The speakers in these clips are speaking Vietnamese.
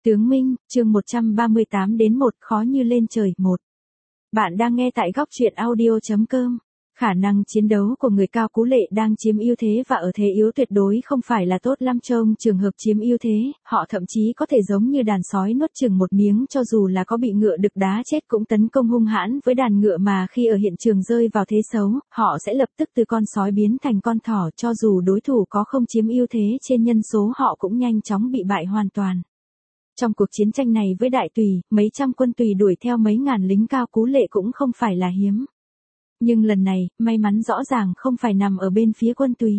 Tướng Minh, chương 138 đến 1 khó như lên trời 1. Bạn đang nghe tại góc truyện audio.com. Khả năng chiến đấu của người Cao Cú Lệ đang chiếm ưu thế và ở thế yếu tuyệt đối không phải là tốt lắm trong trường hợp chiếm ưu thế, họ thậm chí có thể giống như đàn sói nuốt chửng một miếng cho dù là có bị ngựa đực đá chết cũng tấn công hung hãn với đàn ngựa mà khi ở hiện trường rơi vào thế xấu, họ sẽ lập tức từ con sói biến thành con thỏ cho dù đối thủ có không chiếm ưu thế trên nhân số họ cũng nhanh chóng bị bại hoàn toàn. Trong cuộc chiến tranh này với Đại Tùy, mấy trăm quân Tùy đuổi theo mấy ngàn lính Cao Cú Lệ cũng không phải là hiếm. Nhưng lần này, may mắn rõ ràng không phải nằm ở bên phía quân Tùy.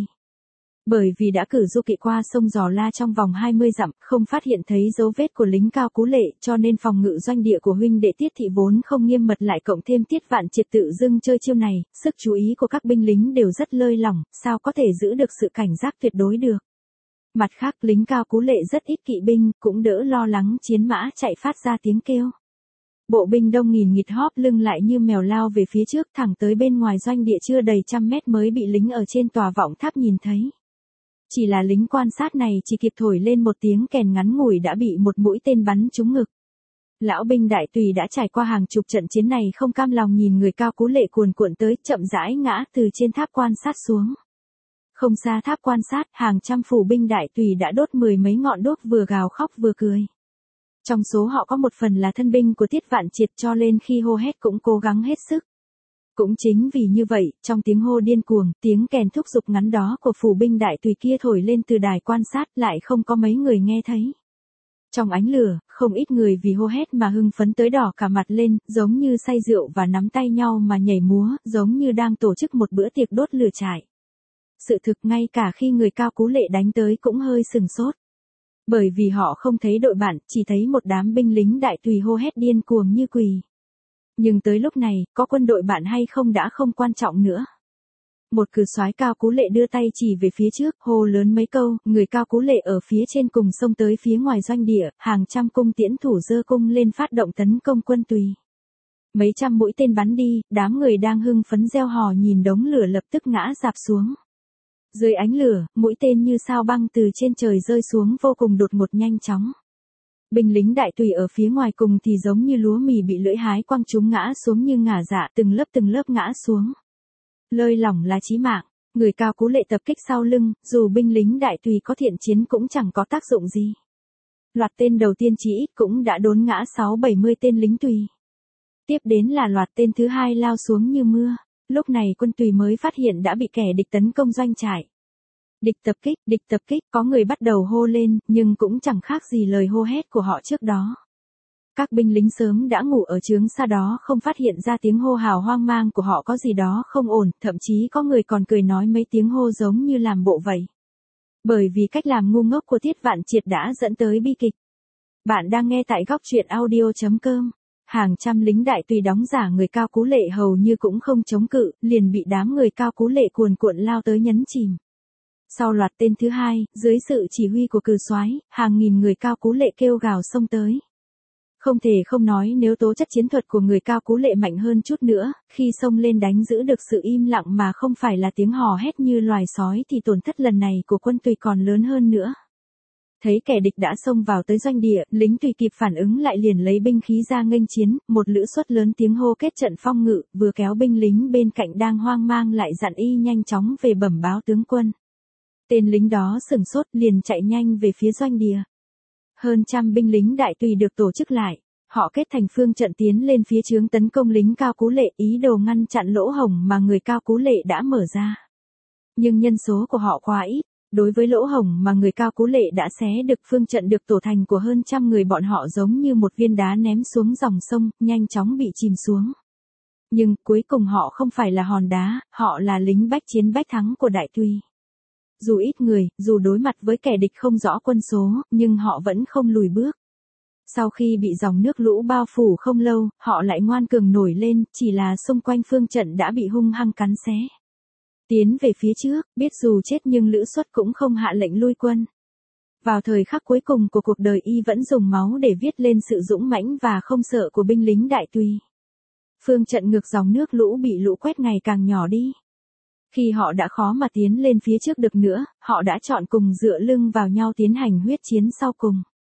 Bởi vì đã cử du kỵ qua sông Giò La trong vòng 20 dặm, không phát hiện thấy dấu vết của lính Cao Cú Lệ, cho nên phòng ngự doanh địa của huynh đệ Tiết Thị vốn không nghiêm mật lại cộng thêm Tiết Vạn Triệt tự dưng chơi chiêu này, sức chú ý của các binh lính đều rất lơi lỏng, sao có thể giữ được sự cảnh giác tuyệt đối được. Mặt khác lính Cao Cú Lệ rất ít kỵ binh, cũng đỡ lo lắng chiến mã chạy phát ra tiếng kêu. Bộ binh đông nghìn nghịt hóp lưng lại như mèo lao về phía trước thẳng tới bên ngoài doanh địa chưa đầy trăm mét mới bị lính ở trên tòa vọng tháp nhìn thấy. Chỉ là lính quan sát này chỉ kịp thổi lên một tiếng kèn ngắn ngủi đã bị một mũi tên bắn trúng ngực. Lão binh Đại Tùy đã trải qua hàng chục trận chiến này không cam lòng nhìn người Cao Cú Lệ cuồn cuộn tới chậm rãi ngã từ trên tháp quan sát xuống. Không xa tháp quan sát, hàng trăm phủ binh Đại Tùy đã đốt mười mấy ngọn đuốc vừa gào khóc vừa cười. Trong số họ có một phần là thân binh của Tiết Vạn Triệt cho nên khi hô hét cũng cố gắng hết sức. Cũng chính vì như vậy, trong tiếng hô điên cuồng, tiếng kèn thúc giục ngắn đó của phủ binh Đại Tùy kia thổi lên từ đài quan sát lại không có mấy người nghe thấy. Trong ánh lửa, không ít người vì hô hét mà hưng phấn tới đỏ cả mặt lên, giống như say rượu và nắm tay nhau mà nhảy múa, giống như đang tổ chức một bữa tiệc đốt lửa trại. Sự thực ngay cả khi người Cao Cú Lệ đánh tới cũng hơi sừng sốt. Bởi vì họ không thấy đội bạn, chỉ thấy một đám binh lính Đại Tùy hô hét điên cuồng như quỳ. Nhưng tới lúc này, có quân đội bạn hay không đã không quan trọng nữa. Một cử soái Cao Cú Lệ đưa tay chỉ về phía trước, hô lớn mấy câu, người Cao Cú Lệ ở phía trên cùng xông tới phía ngoài doanh địa, hàng trăm cung tiễn thủ giơ cung lên phát động tấn công quân Tùy. Mấy trăm mũi tên bắn đi, đám người đang hưng phấn reo hò nhìn đống lửa lập tức ngã rạp xuống. Dưới ánh lửa, mũi tên như sao băng từ trên trời rơi xuống vô cùng đột ngột nhanh chóng. Binh lính Đại Tùy ở phía ngoài cùng thì giống như lúa mì bị lưỡi hái quăng chúng ngã xuống như ngả dạ từng lớp ngã xuống. Lơi lỏng là chí mạng, người Cao Cú Lệ tập kích sau lưng, dù binh lính Đại Tùy có thiện chiến cũng chẳng có tác dụng gì. Loạt tên đầu tiên chỉ ít cũng đã đốn ngã 60-70 tên lính Tùy. Tiếp đến là loạt tên thứ hai lao xuống như mưa. Lúc này quân Tùy mới phát hiện đã bị kẻ địch tấn công doanh trại. Địch tập kích, có người bắt đầu hô lên, nhưng cũng chẳng khác gì lời hô hét của họ trước đó. Các binh lính sớm đã ngủ ở chướng xa đó không phát hiện ra tiếng hô hào hoang mang của họ có gì đó không ổn, thậm chí có người còn cười nói mấy tiếng hô giống như làm bộ vậy. Bởi vì cách làm ngu ngốc của Tiết Vạn Triệt đã dẫn tới bi kịch. Bạn đang nghe tại góc truyện audio.com. Hàng trăm lính Đại Tùy đóng giả người Cao Cú Lệ hầu như cũng không chống cự, liền bị đám người Cao Cú Lệ cuồn cuộn lao tới nhấn chìm. Sau loạt tên thứ hai, dưới sự chỉ huy của cử soái, hàng nghìn người Cao Cú Lệ kêu gào xông tới. Không thể không nói nếu tố chất chiến thuật của người Cao Cú Lệ mạnh hơn chút nữa, khi xông lên đánh giữ được sự im lặng mà không phải là tiếng hò hét như loài sói thì tổn thất lần này của quân Tùy còn lớn hơn nữa. Thấy kẻ địch đã xông vào tới doanh địa, lính Tùy kịp phản ứng lại liền lấy binh khí ra nghênh chiến, một lữ suất lớn tiếng hô kết trận phong ngự, vừa kéo binh lính bên cạnh đang hoang mang lại dặn y nhanh chóng về bẩm báo tướng quân. Tên lính đó sửng sốt liền chạy nhanh về phía doanh địa. Hơn trăm binh lính Đại Tùy được tổ chức lại, họ kết thành phương trận tiến lên phía chướng tấn công lính Cao Cú Lệ ý đồ ngăn chặn lỗ hổng mà người Cao Cú Lệ đã mở ra. Nhưng nhân số của họ quá ít. Đối với lỗ hổng mà người Cao Cú Lệ đã xé được phương trận được tổ thành của hơn trăm người bọn họ giống như một viên đá ném xuống dòng sông, nhanh chóng bị chìm xuống. Nhưng cuối cùng họ không phải là hòn đá, họ là lính bách chiến bách thắng của Đại Tùy. Dù ít người, dù đối mặt với kẻ địch không rõ quân số, nhưng họ vẫn không lùi bước. Sau khi bị dòng nước lũ bao phủ không lâu, họ lại ngoan cường nổi lên, chỉ là xung quanh phương trận đã bị hung hăng cắn xé. Tiến về phía trước, biết dù chết nhưng Lữ Suất cũng không hạ lệnh lui quân. Vào thời khắc cuối cùng của cuộc đời y vẫn dùng máu để viết lên sự dũng mãnh và không sợ của binh lính Đại Tùy. Phương trận ngược dòng nước lũ bị lũ quét ngày càng nhỏ đi. Khi họ đã khó mà tiến lên phía trước được nữa, họ đã chọn cùng dựa lưng vào nhau tiến hành huyết chiến sau cùng.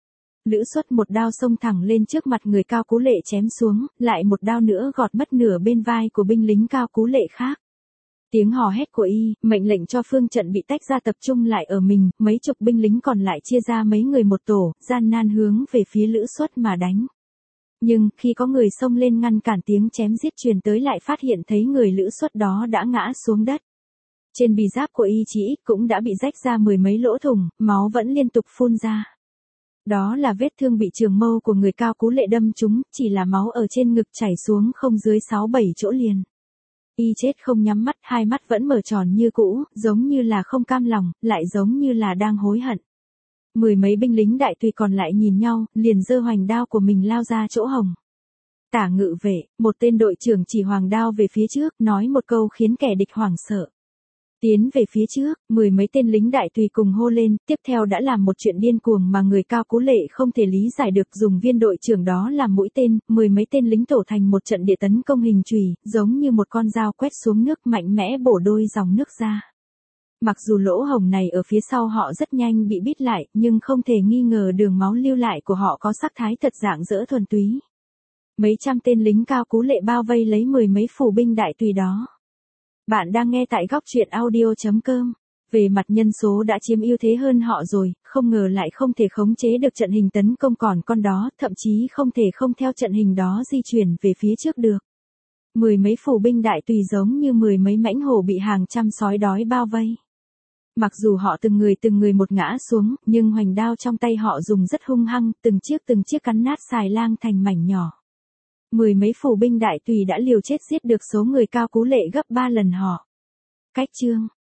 Lữ Xuất một đao xông thẳng lên trước mặt người Cao Cú Lệ chém xuống, lại một đao nữa gọt mất nửa bên vai của binh lính Cao Cú Lệ khác. Tiếng hò hét của y, mệnh lệnh cho phương trận bị tách ra tập trung lại ở mình, mấy chục binh lính còn lại chia ra mấy người một tổ, gian nan hướng về phía Lữ Xuất mà đánh. Nhưng, khi có người xông lên ngăn cản tiếng chém giết truyền tới lại phát hiện thấy người Lữ Xuất đó đã ngã xuống đất. Trên bì giáp của y chỉ cũng đã bị rách ra mười mấy lỗ thủng, máu vẫn liên tục phun ra. Đó là vết thương bị trường mâu của người Cao Cú Lệ đâm trúng, chỉ là máu ở trên ngực chảy xuống không dưới 6-7 chỗ liền. Y chết không nhắm mắt, hai mắt vẫn mở tròn như cũ, giống như là không cam lòng, lại giống như là đang hối hận. Mười mấy binh lính đại tùy còn lại nhìn nhau, liền giơ hoành đao của mình lao ra chỗ hồng. Tả Ngự Vệ, một tên đội trưởng chỉ hoàng đao về phía trước, nói một câu khiến kẻ địch hoảng sợ. Tiến về phía trước, mười mấy tên lính đại tùy cùng hô lên, tiếp theo đã làm một chuyện điên cuồng mà người Cao Cú Lệ không thể lý giải được, dùng viên đội trưởng đó làm mũi tên, mười mấy tên lính tổ thành một trận địa tấn công hình chùy, giống như một con dao quét xuống nước mạnh mẽ bổ đôi dòng nước ra. Mặc dù lỗ hổng này ở phía sau họ rất nhanh bị bít lại, nhưng không thể nghi ngờ đường máu lưu lại của họ có sắc thái thật rạng rỡ thuần túy. Mấy trăm tên lính Cao Cú Lệ bao vây lấy mười mấy phủ binh đại tùy đó. Bạn đang nghe tại góc truyện audio.com. Về mặt nhân số đã chiếm ưu thế hơn họ rồi, không ngờ lại không thể khống chế được trận hình tấn công còn con đó, thậm chí không thể không theo trận hình đó di chuyển về phía trước được. Mười mấy phủ binh đại tùy giống như mười mấy mãnh hổ bị hàng trăm sói đói bao vây. Mặc dù họ từng người một ngã xuống, nhưng hoành đao trong tay họ dùng rất hung hăng, từng chiếc cắn nát xài lang thành mảnh nhỏ. Mười mấy phủ binh đại tùy đã liều chết giết được số người Cao Cú Lệ gấp 3 lần họ. Cách chương